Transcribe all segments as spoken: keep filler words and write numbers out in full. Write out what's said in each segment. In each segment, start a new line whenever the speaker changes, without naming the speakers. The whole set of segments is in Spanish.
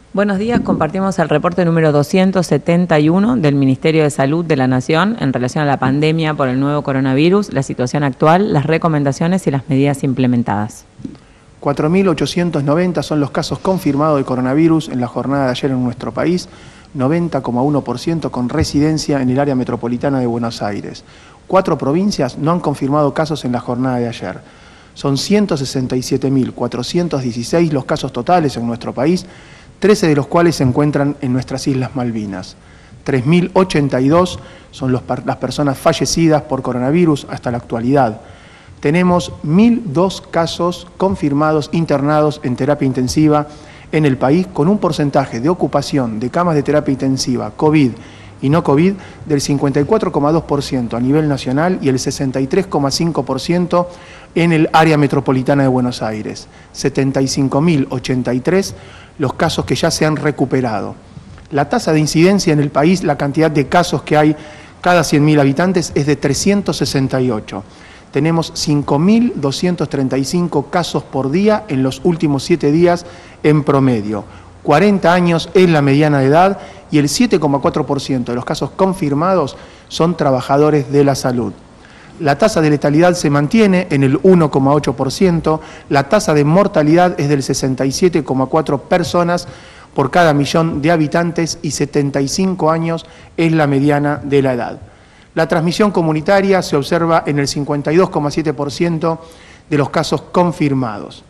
Buenos días, compartimos el reporte número doscientos setenta y uno del Ministerio de Salud de la Nación en relación a la pandemia por el nuevo coronavirus, la situación actual, las recomendaciones y las medidas implementadas.
cuatro mil ochocientos noventa son los casos confirmados de coronavirus en la jornada de ayer en nuestro país, noventa coma uno por ciento con residencia en el área metropolitana de Buenos Aires. Cuatro provincias no han confirmado casos en la jornada de ayer. Son ciento sesenta y siete mil cuatrocientos dieciséis los casos totales en nuestro país, trece de los cuales se encuentran en nuestras Islas Malvinas. tres mil ochenta y dos son los, las personas fallecidas por coronavirus hasta la actualidad. Tenemos mil dos casos confirmados internados en terapia intensiva en el país, con un porcentaje de ocupación de camas de terapia intensiva COVID y no COVID del cincuenta y cuatro coma dos por ciento a nivel nacional y el sesenta y tres coma cinco por ciento en el área metropolitana de Buenos Aires. setenta y cinco mil ochenta y tres los casos que ya se han recuperado. La tasa de incidencia en el país, la cantidad de casos que hay cada cien mil habitantes es de trescientos sesenta y ocho. Tenemos cinco mil doscientos treinta y cinco casos por día en los últimos siete días en promedio. cuarenta años es la mediana de edad y el siete coma cuatro por ciento de los casos confirmados son trabajadores de la salud. La tasa de letalidad se mantiene en el uno coma ocho por ciento, la tasa de mortalidad es del sesenta y siete coma cuatro personas por cada millón de habitantes y setenta y cinco años es la mediana de la edad. La transmisión comunitaria se observa en el cincuenta y dos coma siete por ciento de los casos confirmados.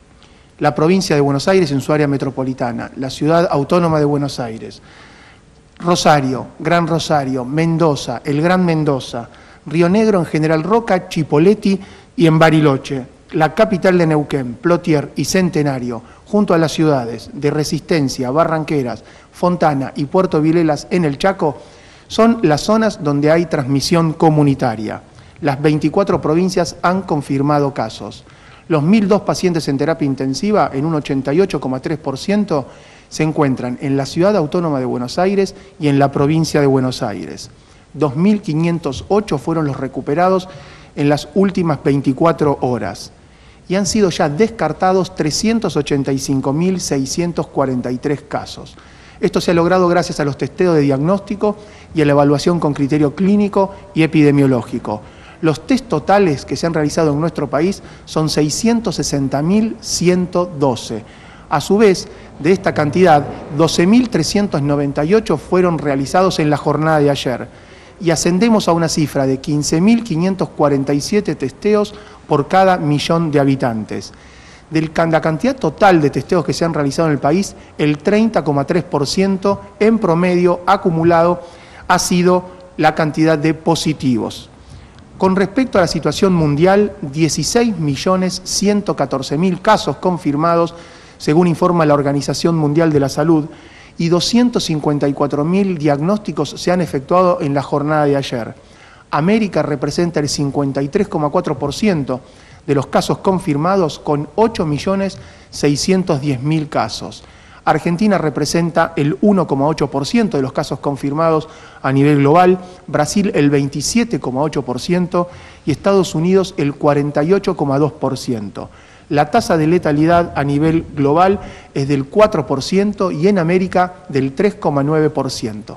La provincia de Buenos Aires en su área metropolitana, la ciudad autónoma de Buenos Aires, Rosario, Gran Rosario, Mendoza, el Gran Mendoza, Río Negro en General Roca, Chipoleti y en Bariloche, la capital de Neuquén, Plotier y Centenario, junto a las ciudades de Resistencia, Barranqueras, Fontana y Puerto Vilelas en el Chaco, son las zonas donde hay transmisión comunitaria. Las veinticuatro provincias han confirmado casos. Los mil dos pacientes en terapia intensiva, en un ochenta y ocho coma tres por ciento, se encuentran en la ciudad autónoma de Buenos Aires y en la provincia de Buenos Aires. dos mil quinientos ocho fueron los recuperados en las últimas veinticuatro horas y han sido ya descartados trescientos ochenta y cinco mil seiscientos cuarenta y tres casos. Esto se ha logrado gracias a los testeos de diagnóstico y a la evaluación con criterio clínico y epidemiológico. Los test totales que se han realizado en nuestro país son seiscientos sesenta mil ciento doce. A su vez, de esta cantidad, doce mil trescientos noventa y ocho fueron realizados en la jornada de ayer y ascendemos a una cifra de quince mil quinientos cuarenta y siete testeos por cada millón de habitantes. De la cantidad total de testeos que se han realizado en el país, el treinta coma tres por ciento en promedio acumulado ha sido la cantidad de positivos. Con respecto a la situación mundial, dieciséis millones ciento catorce mil casos confirmados, según informa la Organización Mundial de la Salud, y doscientos cincuenta y cuatro mil diagnósticos se han efectuado en la jornada de ayer. América representa el cincuenta y tres coma cuatro por ciento de los casos confirmados con ocho millones seiscientos diez mil casos. Argentina representa el uno coma ocho por ciento de los casos confirmados a nivel global, Brasil el veintisiete coma ocho por ciento y Estados Unidos el cuarenta y ocho coma dos por ciento. La tasa de letalidad a nivel global es del cuatro por ciento y en América del tres coma nueve por ciento.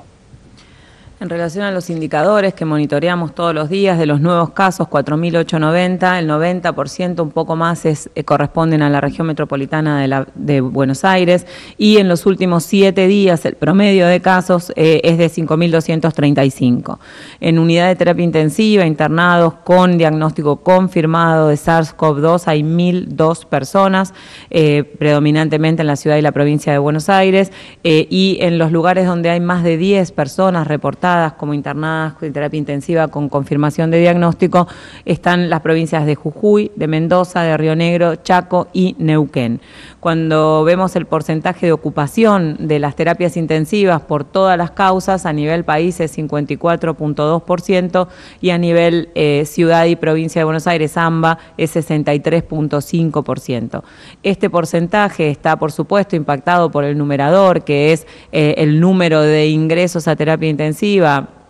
En relación a los indicadores que monitoreamos todos los días de los nuevos casos, cuatro mil ochocientos noventa, el noventa por ciento, un poco más, es, eh, corresponden a la región metropolitana de, la, de Buenos Aires, y en los últimos siete días el promedio de casos eh, es de cinco mil doscientos treinta y cinco. En unidad de terapia intensiva, internados con diagnóstico confirmado de SARS-CoV dos hay mil dos personas, eh, predominantemente en la ciudad y la provincia de Buenos Aires, eh, y en los lugares donde hay más de diez personas reportadas como internadas en terapia intensiva con confirmación de diagnóstico, están las provincias de Jujuy, de Mendoza, de Río Negro, Chaco y Neuquén. Cuando vemos el porcentaje de ocupación de las terapias intensivas por todas las causas, a nivel país es cincuenta y cuatro coma dos por ciento y a nivel eh, ciudad y provincia de Buenos Aires, AMBA, es sesenta y tres coma cinco por ciento. Este porcentaje está, por supuesto, impactado por el numerador, que es eh, el número de ingresos a terapia intensiva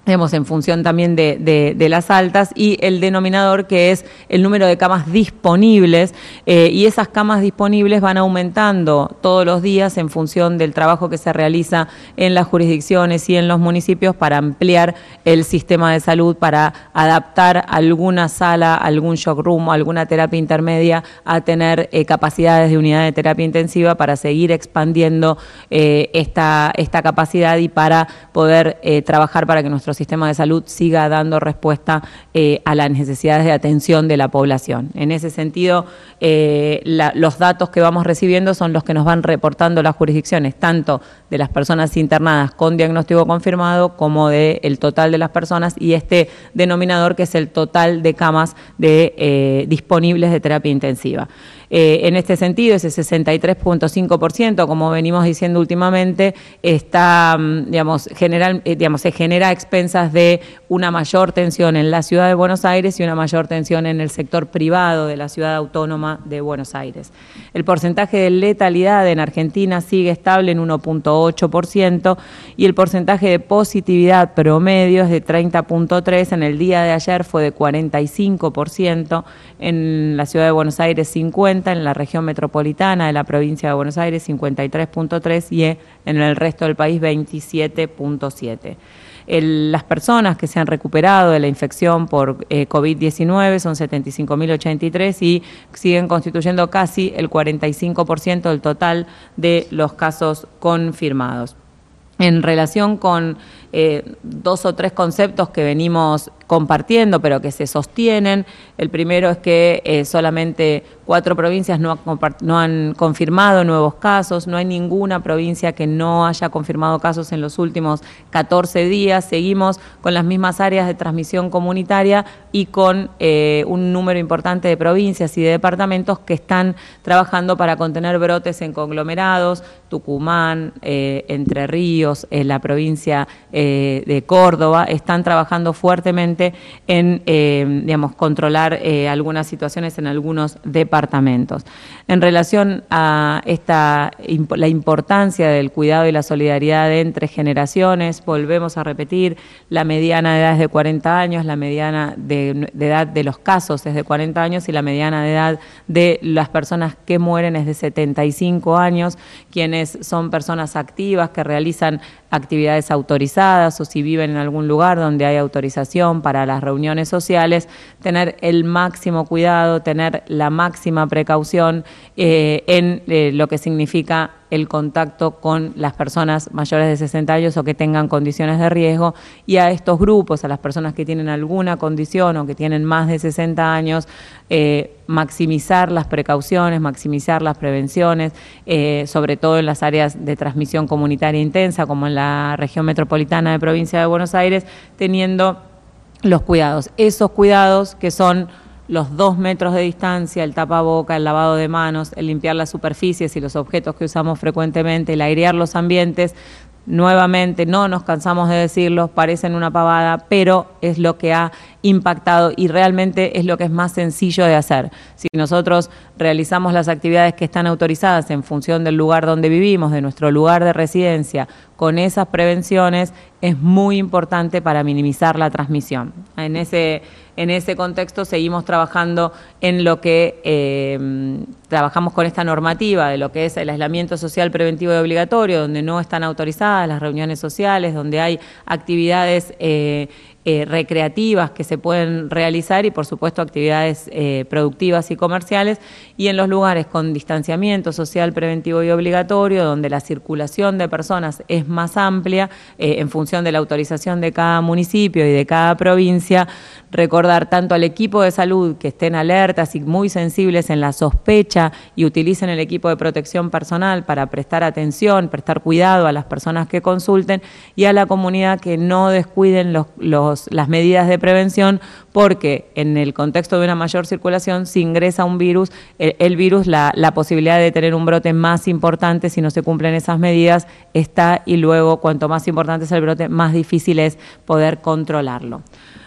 digamos, en función también de, de, de las altas, y el denominador, que es el número de camas disponibles, eh, y esas camas disponibles van aumentando todos los días en función del trabajo que se realiza en las jurisdicciones y en los municipios para ampliar el sistema de salud, para adaptar alguna sala, algún shock room, alguna terapia intermedia a tener eh, capacidades de unidad de terapia intensiva, para seguir expandiendo eh, esta, esta capacidad y para poder eh, trabajar para que nuestro sistema de salud siga dando respuesta eh, a las necesidades de atención de la población. En ese sentido, eh, la, los datos que vamos recibiendo son los que nos van reportando las jurisdicciones, tanto de las personas internadas con diagnóstico confirmado como del total de las personas, y este denominador, que es el total de camas de, eh, disponibles de terapia intensiva. Eh, en este sentido, ese sesenta y tres punto cinco por ciento, como venimos diciendo últimamente, está, digamos, general, eh, digamos, se genera a expensas de una mayor tensión en la ciudad de Buenos Aires y una mayor tensión en el sector privado de la ciudad autónoma de Buenos Aires. El porcentaje de letalidad en Argentina sigue estable en uno punto ocho por ciento y el porcentaje de positividad promedio es de treinta punto tres por ciento. En el día de ayer fue de cuarenta y cinco por ciento, en la ciudad de Buenos Aires cincuenta por ciento, en la región metropolitana de la provincia de Buenos Aires cincuenta y tres punto tres por ciento y en el resto del país veintisiete punto siete por ciento. El, las personas que se han recuperado de la infección por eh, COVID diecinueve son setenta y cinco mil ochenta y tres y siguen constituyendo casi el cuarenta y cinco por ciento del total de los casos confirmados. En relación con eh, dos o tres conceptos que venimos compartiendo, pero que se sostienen, el primero es que eh, solamente cuatro provincias no, ha, no han confirmado nuevos casos, no hay ninguna provincia que no haya confirmado casos en los últimos catorce días, seguimos con las mismas áreas de transmisión comunitaria y con eh, un número importante de provincias y de departamentos que están trabajando para contener brotes en conglomerados, Tucumán, eh, Entre Ríos, eh, la provincia eh, de Córdoba, están trabajando fuertemente en, eh, digamos, controlar eh, algunas situaciones en algunos departamentos. En relación a esta, la importancia del cuidado y la solidaridad entre generaciones, volvemos a repetir, la mediana de edad es de cuarenta años, la mediana de, de edad de los casos es de cuarenta años y la mediana de edad de las personas que mueren es de setenta y cinco años, quienes son personas activas que realizan actividades autorizadas o si viven en algún lugar donde hay autorización para las reuniones sociales, tener el máximo cuidado, tener la máxima precaución eh, en eh, lo que significa el contacto con las personas mayores de sesenta años o que tengan condiciones de riesgo, y a estos grupos, a las personas que tienen alguna condición o que tienen más de sesenta años, eh, maximizar las precauciones, maximizar las prevenciones, eh, sobre todo en las áreas de transmisión comunitaria intensa, como en la región metropolitana de Provincia de Buenos Aires, teniendo los cuidados, esos cuidados que son los dos metros de distancia, el tapaboca, el lavado de manos, el limpiar las superficies y los objetos que usamos frecuentemente, el airear los ambientes. Nuevamente, no nos cansamos de decirlo, parecen una pavada, pero es lo que ha impactado y realmente es lo que es más sencillo de hacer. Si nosotros realizamos las actividades que están autorizadas en función del lugar donde vivimos, de nuestro lugar de residencia, con esas prevenciones, es muy importante para minimizar la transmisión. En ese, en ese contexto seguimos trabajando en lo que eh, trabajamos con esta normativa de lo que es el aislamiento social preventivo y obligatorio, donde no están autorizadas las reuniones sociales, donde hay actividades eh, Eh, recreativas que se pueden realizar y por supuesto actividades eh, productivas y comerciales, y en los lugares con distanciamiento social preventivo y obligatorio, donde la circulación de personas es más amplia eh, en función de la autorización de cada municipio y de cada provincia, recordar tanto al equipo de salud que estén alertas y muy sensibles en la sospecha y utilicen el equipo de protección personal para prestar atención, prestar cuidado a las personas que consulten, y a la comunidad que no descuiden los, los las medidas de prevención, porque en el contexto de una mayor circulación, si ingresa un virus, el, el virus, la, la posibilidad de tener un brote más importante si no se cumplen esas medidas está, y luego cuanto más importante es el brote, más difícil es poder controlarlo.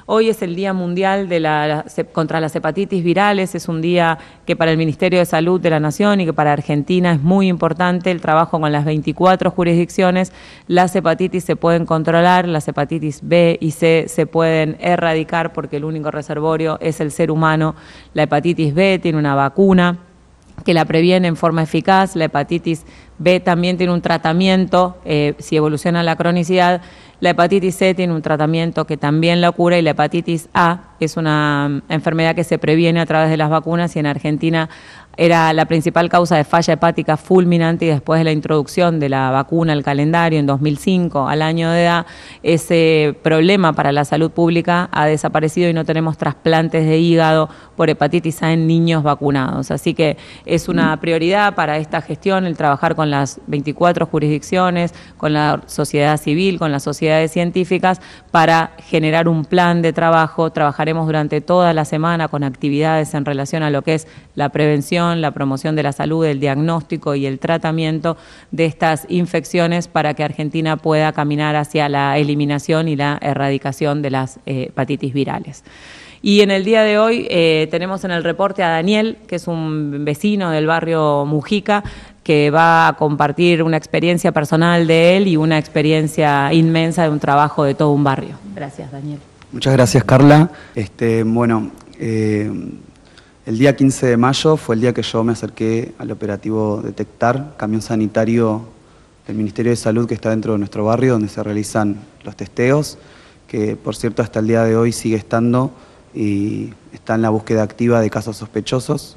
Hoy es el Día Mundial de la, la, contra las hepatitis virales, es un día que para el Ministerio de Salud de la Nación y que para Argentina es muy importante el trabajo con las veinticuatro jurisdicciones. Las hepatitis se pueden controlar, las hepatitis B y C se pueden erradicar porque el único reservorio es el ser humano. La hepatitis B tiene una vacuna que la previene en forma eficaz, la hepatitis B también tiene un tratamiento, eh, si evoluciona la cronicidad. La hepatitis C tiene un tratamiento que también la cura y la hepatitis A es una enfermedad que se previene a través de las vacunas y en Argentina era la principal causa de falla hepática fulminante y después de la introducción de la vacuna al calendario en dos mil cinco, al año de edad, ese problema para la salud pública ha desaparecido y no tenemos trasplantes de hígado por hepatitis A en niños vacunados. Así que es una prioridad para esta gestión el trabajar con las veinticuatro jurisdicciones, con la sociedad civil, con las sociedades científicas para generar un plan de trabajo. Trabajaremos durante toda la semana con actividades en relación a lo que es la prevención, la promoción de la salud, el diagnóstico y el tratamiento de estas infecciones para que Argentina pueda caminar hacia la eliminación y la erradicación de las eh, hepatitis virales. Y en el día de hoy eh, tenemos en el reporte a Daniel, que es un vecino del barrio Mujica, que va a compartir una experiencia personal de él y una experiencia inmensa de un trabajo de todo un barrio. Gracias, Daniel.
Muchas gracias, Carla. Este, bueno, eh, el día quince de mayo fue el día que yo me acerqué al operativo Detectar, camión sanitario del Ministerio de Salud que está dentro de nuestro barrio, donde se realizan los testeos, que por cierto hasta el día de hoy sigue estando y está en la búsqueda activa de casos sospechosos.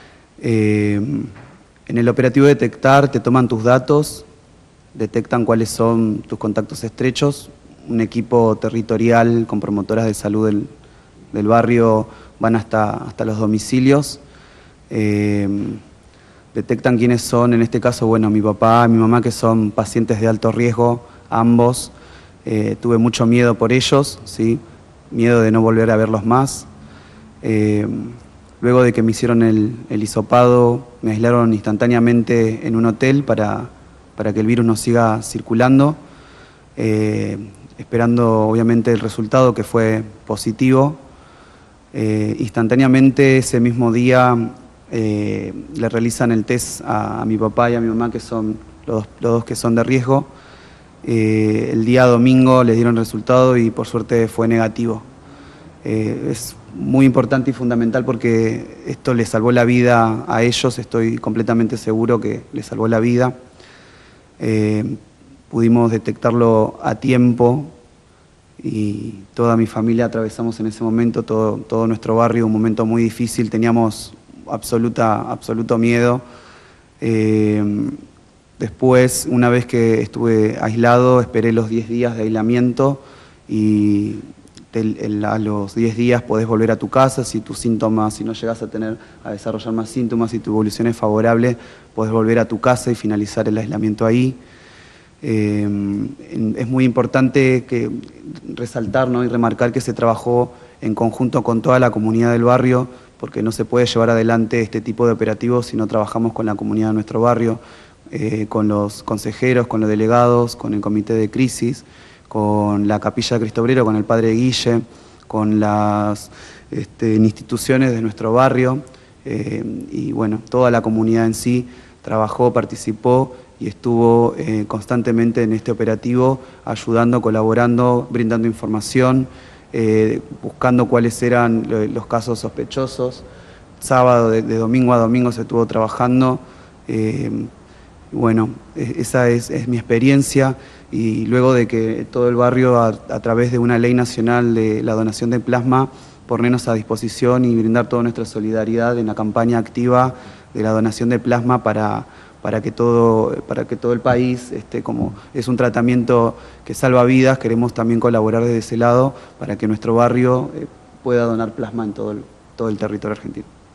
Eh, en el operativo Detectar te toman tus datos, detectan cuáles son tus contactos estrechos, un equipo territorial con promotoras de salud del, del barrio van hasta, hasta los domicilios, eh, detectan quiénes son, en este caso, bueno, mi papá y mi mamá, que son pacientes de alto riesgo, ambos. Eh, tuve mucho miedo por ellos, ¿sí? Miedo de no volver a verlos más. Eh, luego de que me hicieron el, el hisopado, me aislaron instantáneamente en un hotel para, para que el virus no siga circulando, eh, esperando obviamente el resultado, que fue positivo. Eh, instantáneamente ese mismo día eh, le realizan el test a, a mi papá y a mi mamá, que son los, los dos que son de riesgo. Eh, el día domingo les dieron el resultado y por suerte fue negativo. Eh, es muy importante y fundamental porque esto les salvó la vida a ellos, estoy completamente seguro que les salvó la vida. Eh, pudimos detectarlo a tiempo y toda mi familia atravesamos en ese momento, todo, todo nuestro barrio, un momento muy difícil, teníamos absoluta, absoluto miedo. Eh, después, una vez que estuve aislado, esperé los diez días de aislamiento y te, el, a los diez días podés volver a tu casa. Si tus síntomas, si no llegas a tener, a desarrollar más síntomas, si tu evolución es favorable, podés volver a tu casa y finalizar el aislamiento ahí. Eh, es muy importante que resaltar, ¿no? y remarcar que se trabajó en conjunto con toda la comunidad del barrio, porque no se puede llevar adelante este tipo de operativos si no trabajamos con la comunidad de nuestro barrio, eh, con los consejeros, con los delegados, con el comité de crisis, con la capilla de Cristo Obrero, con el padre Guille, con las este, instituciones de nuestro barrio, eh, y bueno, toda la comunidad en sí trabajó, participó y estuvo eh, constantemente en este operativo, ayudando, colaborando, brindando información, eh, buscando cuáles eran los casos sospechosos. Sábado, de, de domingo a domingo se estuvo trabajando. Eh, bueno, esa es, es mi experiencia, y luego de que todo el barrio, a, a través de una ley nacional de la donación de plasma, ponernos a disposición y brindar toda nuestra solidaridad en la campaña activa de la donación de plasma para... Para que, todo, para que todo el país, este, como es un tratamiento que salva vidas, queremos también colaborar desde ese lado para que nuestro barrio eh, pueda donar plasma en todo el, todo el territorio argentino.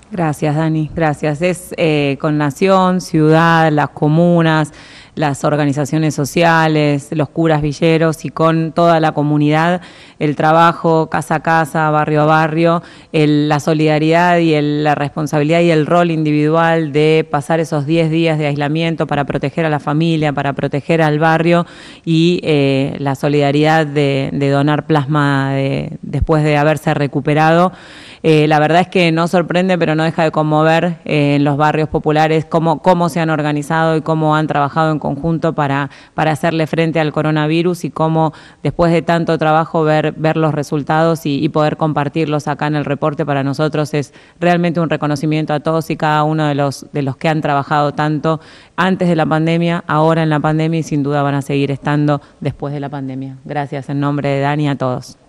Gracias, Dani, gracias. Es eh, con Nación, ciudad, las comunas, las organizaciones sociales, los curas villeros y con toda la comunidad, el trabajo casa a casa, barrio a barrio, el, la solidaridad y el, la responsabilidad y el rol individual de pasar esos diez días de aislamiento para proteger a la familia, para proteger al barrio y eh, la solidaridad de, de donar plasma de, después de haberse recuperado. Eh, la verdad es que no sorprende, pero no deja de conmover eh, en los barrios populares cómo, cómo se han organizado y cómo han trabajado en conjunto para, para hacerle frente al coronavirus y cómo después de tanto trabajo ver, ver los resultados y, y poder compartirlos acá en el reporte para nosotros es realmente un reconocimiento a todos y cada uno de los, de los que han trabajado tanto antes de la pandemia, ahora en la pandemia y sin duda van a seguir estando después de la pandemia. Gracias en nombre de Dani a todos.